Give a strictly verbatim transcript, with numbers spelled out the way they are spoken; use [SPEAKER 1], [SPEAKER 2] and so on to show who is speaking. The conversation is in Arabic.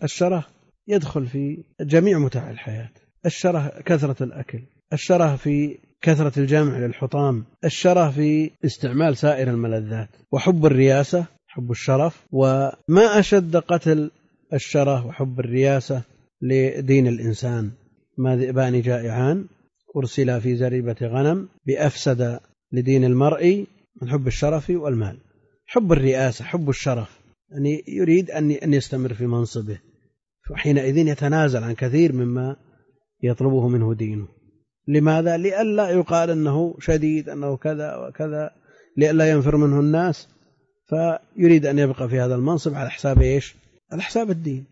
[SPEAKER 1] الشره يدخل في جميع متاع الحياة. الشره كثرة الأكل، الشره في كثرة الجمع للحطام، الشره في استعمال سائر الملذات، وحب الرياسة، حب الشرف. وما أشد قتل الشره وحب الرياسة لدين الإنسان. ما ذئبان جائعان أرسلا في زريبة غنم بأفسد لدين المرء من حب الشرف والمال. حب الرئاسة، حب الشرف، يعني يريد أن يستمر في منصبه، وحينئذ يتنازل عن كثير مما يطلبه منه دينه. لماذا؟ لئلا يقال أنه شديد، أنه كذا وكذا، لئلا ينفر منه الناس، فيريد أن يبقى في هذا المنصب على حساب إيش؟ على حساب الدين.